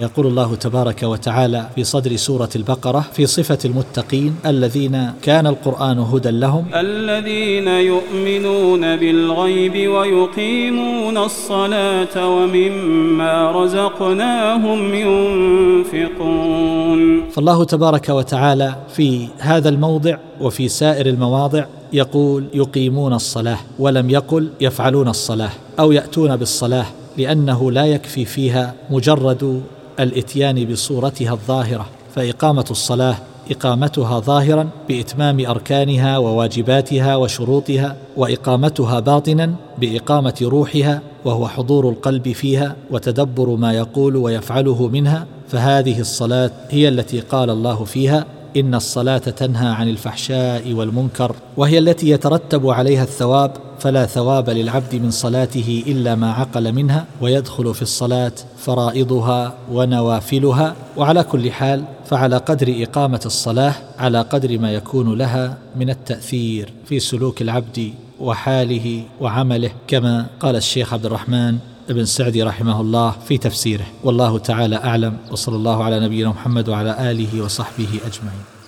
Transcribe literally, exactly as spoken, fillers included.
يقول الله تبارك وتعالى في صدر سورة البقرة في صفة المتقين الذين كان القرآن هدى لهم: الذين يؤمنون بالغيب ويقيمون الصلاة ومما رزقناهم ينفقون. فالله تبارك وتعالى في هذا الموضع وفي سائر المواضع يقول يقيمون الصلاة، ولم يقل يفعلون الصلاة أو يأتون بالصلاة، لأنه لا يكفي فيها مجرد الإتيان بصورتها الظاهرة، فإقامة الصلاة إقامتها ظاهرا بإتمام أركانها وواجباتها وشروطها، وإقامتها باطنا بإقامة روحها وهو حضور القلب فيها وتدبر ما يقول ويفعله منها. فهذه الصلاة هي التي قال الله فيها: إن الصلاة تنهى عن الفحشاء والمنكر، وهي التي يترتب عليها الثواب، فلا ثواب للعبد من صلاته إلا ما عقل منها، ويدخل في الصلاة فرائضها ونوافلها. وعلى كل حال فعلى قدر إقامة الصلاة على قدر ما يكون لها من التأثير في سلوك العبد وحاله وعمله، كما قال الشيخ عبد الرحمن ابن سعدي رحمه الله في تفسيره. والله تعالى أعلم، وصلى الله على نبينا محمد وعلى آله وصحبه أجمعين.